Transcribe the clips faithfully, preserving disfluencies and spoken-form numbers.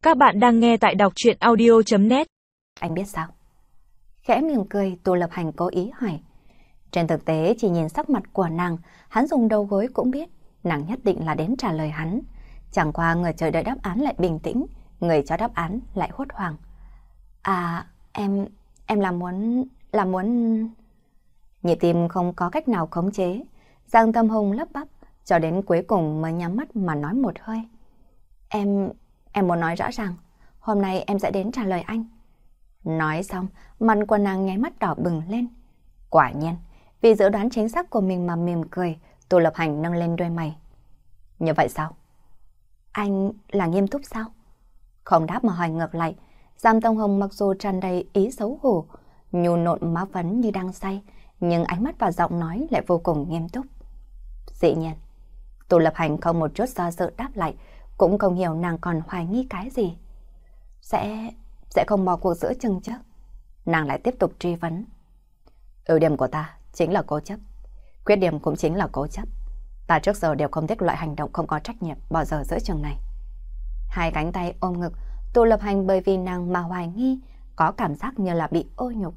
Các bạn đang nghe tại đọc truyện audio chấm net. Anh biết sao? Khẽ mỉm cười, Tô Lập Hành cố ý hỏi. Trên thực tế chỉ nhìn sắc mặt của nàng, hắn dùng đầu gối cũng biết nàng nhất định là đến trả lời hắn. Chẳng qua người chờ đợi đáp án lại bình tĩnh, người cho đáp án lại hốt hoảng. À, em, em là muốn, là muốn... Nhịp tim không có cách nào khống chế, Giang Tâm Hùng lắp bắp, cho đến cuối cùng mới nhắm mắt mà nói một hơi. Em, em muốn nói rõ ràng, hôm nay em sẽ đến trả lời anh. Nói xong, mặt của nàng nháy mắt đỏ bừng lên. Quả nhiên, vì dự đoán chính xác của mình mà mỉm cười, Tô Lập Hành nâng lên đôi mày. Như vậy sao? Anh là nghiêm túc sao? Không đáp mà hỏi ngược lại, Giang Tâm Hồng mặc dù tràn đầy ý xấu hổ, nhu nộn má phấn như đang say, nhưng ánh mắt và giọng nói lại vô cùng nghiêm túc. Dĩ nhiên, Tô Lập Hành không một chút do dự đáp lại, cũng không hiểu nàng còn hoài nghi cái gì. Sẽ... sẽ không bỏ cuộc giữa chừng chứ? Nàng lại tiếp tục truy vấn. Ưu điểm của ta chính là cố chấp, khuyết điểm cũng chính là cố chấp. Ta trước giờ đều không thích loại hành động không có trách nhiệm bỏ giờ giữa chừng này. Hai cánh tay ôm ngực, Tô Lập Hành bởi vì nàng mà hoài nghi, có cảm giác như là bị ô nhục.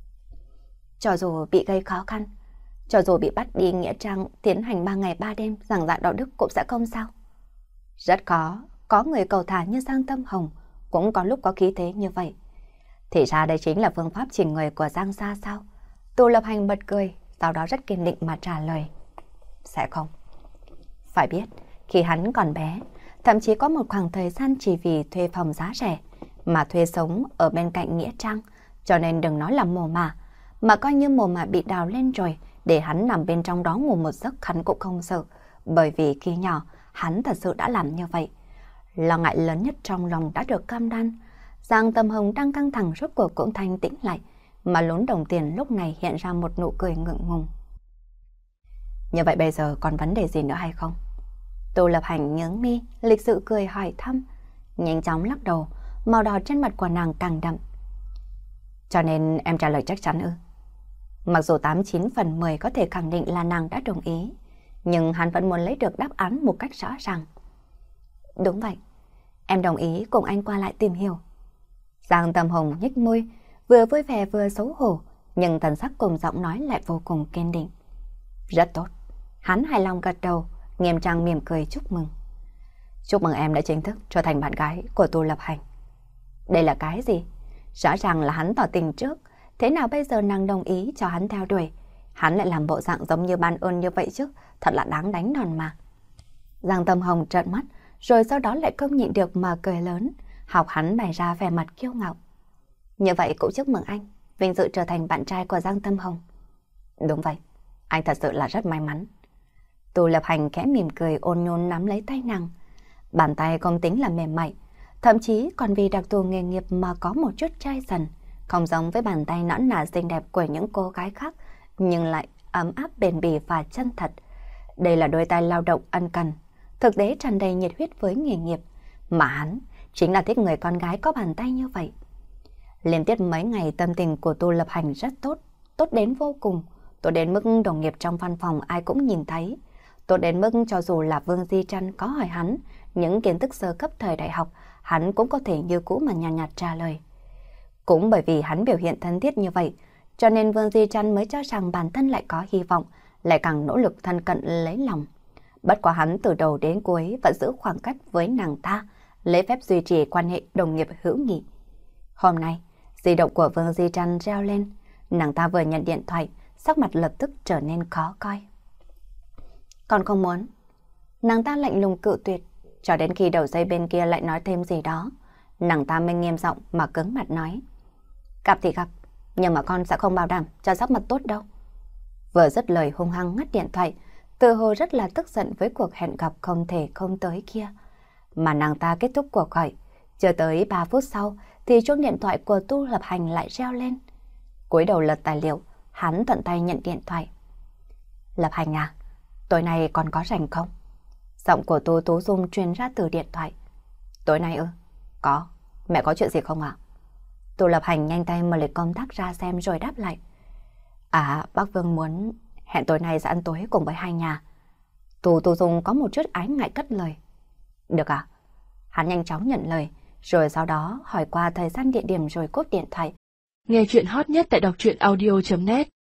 Cho dù bị gây khó khăn, cho dù bị bắt đi nghĩa trang tiến hành ba ngày ba đêm giảng dạy đạo đức cũng sẽ không sao. Rất khó, có người cầu thả như Giang Tâm Hồng, cũng có lúc có khí thế như vậy. Thì ra đây chính là phương pháp chỉnh người của Giang gia sao? Tô Lập Hành bật cười, sau đó rất kiên định mà trả lời. Sẽ không. Phải biết, khi hắn còn bé, thậm chí có một khoảng thời gian chỉ vì thuê phòng giá rẻ, mà thuê sống ở bên cạnh nghĩa trang, cho nên đừng nói là mồ mả, mà coi như mồ mả bị đào lên rồi, để hắn nằm bên trong đó ngủ một giấc hắn cũng không sợ, bởi vì khi nhỏ, hắn thật sự đã làm như vậy. Lo ngại lớn nhất trong lòng đã được cam đoan. Giang Tâm Hồng đang căng thẳng rốt cuộc cũng thanh tĩnh lại, mà lún đồng tiền lúc này hiện ra một nụ cười ngượng ngùng. Như vậy bây giờ còn vấn đề gì nữa hay không? Tô Lập Hành nhướng mi, lịch sự cười hỏi thăm, nhanh chóng lắc đầu, màu đỏ trên mặt của nàng càng đậm. Cho nên em trả lời chắc chắn ư? Mặc dù tám chín phần mười có thể khẳng định là nàng đã đồng ý, nhưng hắn vẫn muốn lấy được đáp án một cách rõ ràng. Đúng vậy, em đồng ý cùng anh qua lại tìm hiểu. Giang Tâm Hồng nhếch môi, vừa vui vẻ vừa xấu hổ, nhưng thần sắc cùng giọng nói lại vô cùng kiên định. Rất tốt. Hắn hài lòng gật đầu, nghiêm trang mỉm cười chúc mừng. Chúc mừng em đã chính thức trở thành bạn gái của Tô Lập Hành. Đây là cái gì? Rõ ràng là hắn tỏ tình trước, thế nào bây giờ nàng đồng ý cho hắn theo đuổi? Hắn lại làm bộ dạng giống như ban ơn như vậy chứ, thật là đáng đánh đòn mà. Giang Tâm Hồng trợn mắt, rồi sau đó lại không nhịn được mà cười lớn, học hắn bày ra vẻ mặt kiêu ngạo. Như vậy cũng chúc mừng anh, vinh dự trở thành bạn trai của Giang Tâm Hồng. Đúng vậy, anh thật sự là rất may mắn. Tô Lập Hành khẽ mỉm cười ôn nhôn nắm lấy tay nàng. Bàn tay không tính là mềm mại, thậm chí còn vì đặc thù nghề nghiệp mà có một chút chai sần, không giống với bàn tay nõn nà xinh đẹp của những cô gái khác, nhưng lại ấm áp bền bỉ và chân thật. Đây là đôi tay lao động ân cần, thực tế tràn đầy nhiệt huyết với nghề nghiệp, mà hắn chính là thích người con gái có bàn tay như vậy. Liên tiếp mấy ngày tâm tình của Tô Lập Hành rất tốt, tốt đến vô cùng, tốt đến mức đồng nghiệp trong văn phòng ai cũng nhìn thấy, tốt đến mức cho dù là Vương Di Trăn có hỏi hắn những kiến thức sơ cấp thời đại học, hắn cũng có thể như cũ mà nhàn nhạt, nhạt trả lời. Cũng bởi vì hắn biểu hiện thân thiết như vậy, cho nên Vương Di Trăn mới cho rằng bản thân lại có hy vọng, lại càng nỗ lực thân cận lấy lòng. Bất quá hắn từ đầu đến cuối vẫn giữ khoảng cách với nàng ta, lấy phép duy trì quan hệ đồng nghiệp hữu nghị. Hôm nay, di động của Vương Di Trăn reo lên, nàng ta vừa nhận điện thoại, sắc mặt lập tức trở nên khó coi. Còn không muốn. Nàng ta lạnh lùng cự tuyệt, cho đến khi đầu dây bên kia lại nói thêm gì đó, nàng ta mới nghiêm giọng mà cứng mặt nói. Gặp thì gặp, nhưng mà con sẽ không bảo đảm cho sắc mặt tốt đâu. Vừa dứt lời hung hăng ngắt điện thoại, tự hồ rất là tức giận với cuộc hẹn gặp không thể không tới kia. Mà nàng ta kết thúc cuộc gọi, chưa tới ba phút sau thì chuông điện thoại của Tô Lập Hành lại reo lên. Cúi đầu lật tài liệu, hắn thuận tay nhận điện thoại. Lập Hành à, tối nay còn có rảnh không? Giọng của Tô Tú Dung truyền ra từ điện thoại. Tối nay ư? Có. Mẹ có chuyện gì không ạ? Tô Lập Hành nhanh tay mở lịch công tác ra xem rồi đáp lại. À, bác Vương muốn hẹn tối nay sẽ ăn tối cùng với hai nhà. Tô Tú Dung có một chút ái ngại cất lời. Được à? Hắn nhanh chóng nhận lời, rồi sau đó hỏi qua thời gian địa điểm rồi cúp điện thoại. Nghe chuyện hot nhất tại đọc truyện audio chấm net.